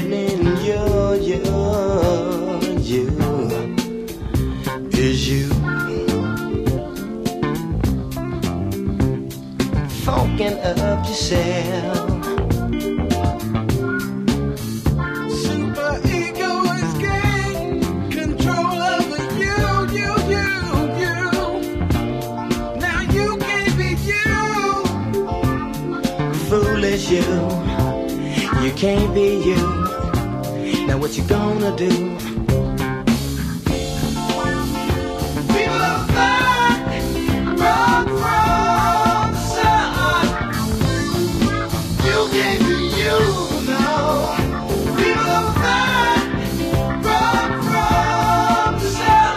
threatening you is you. Funking up yourself. Super ego is gaining control over you. Now you can't be you. Foolish you can't be you. Now what you gonna do? People are fine, run from the sun. You can't be you, no. People are fine, run from the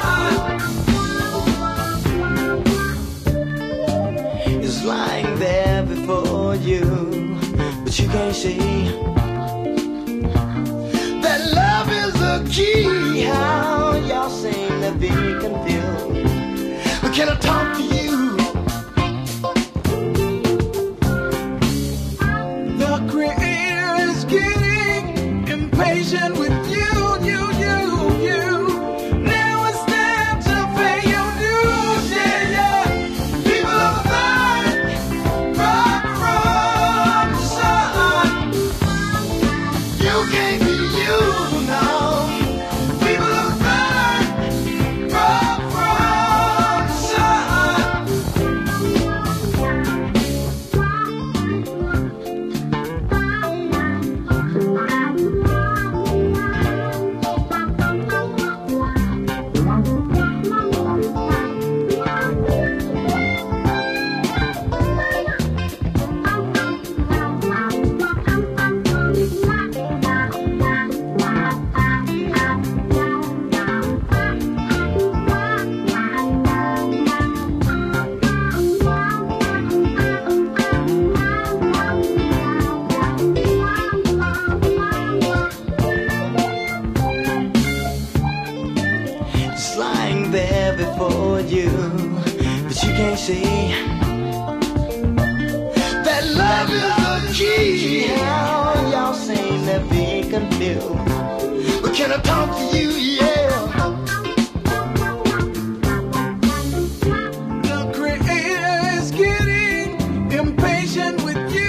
sun. It's lying there before you, but you can't see that love is the key. How y'all seem to be confused. But can I talk to you? The creator is getting impatient with you. Now it's time to pay your dues, yeah. People are fine, run from the sun. You can't be you, no. People are fine, run from the sun. It's lying there before you, but you can't see that love is the key. How y'all seem to be confused. But can I talk to you, yeah? The creator is getting impatient with you.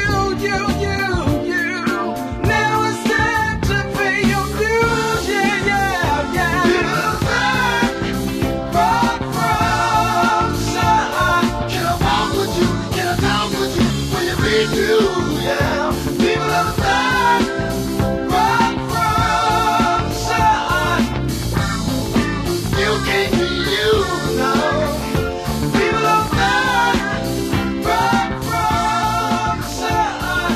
Now it's time to pay your dues, yeah. People are fine, run from the sun. Can I walk with you? Can I talk with you? Will you be true, yeah? People are fine, run from the sun. You can't be you, no. People are fine, run from the sun.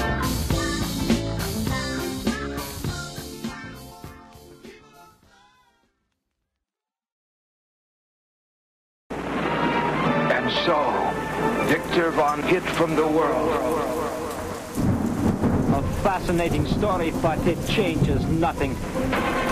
And so, Victor Von Hit from the world. A fascinating story, but it changes nothing.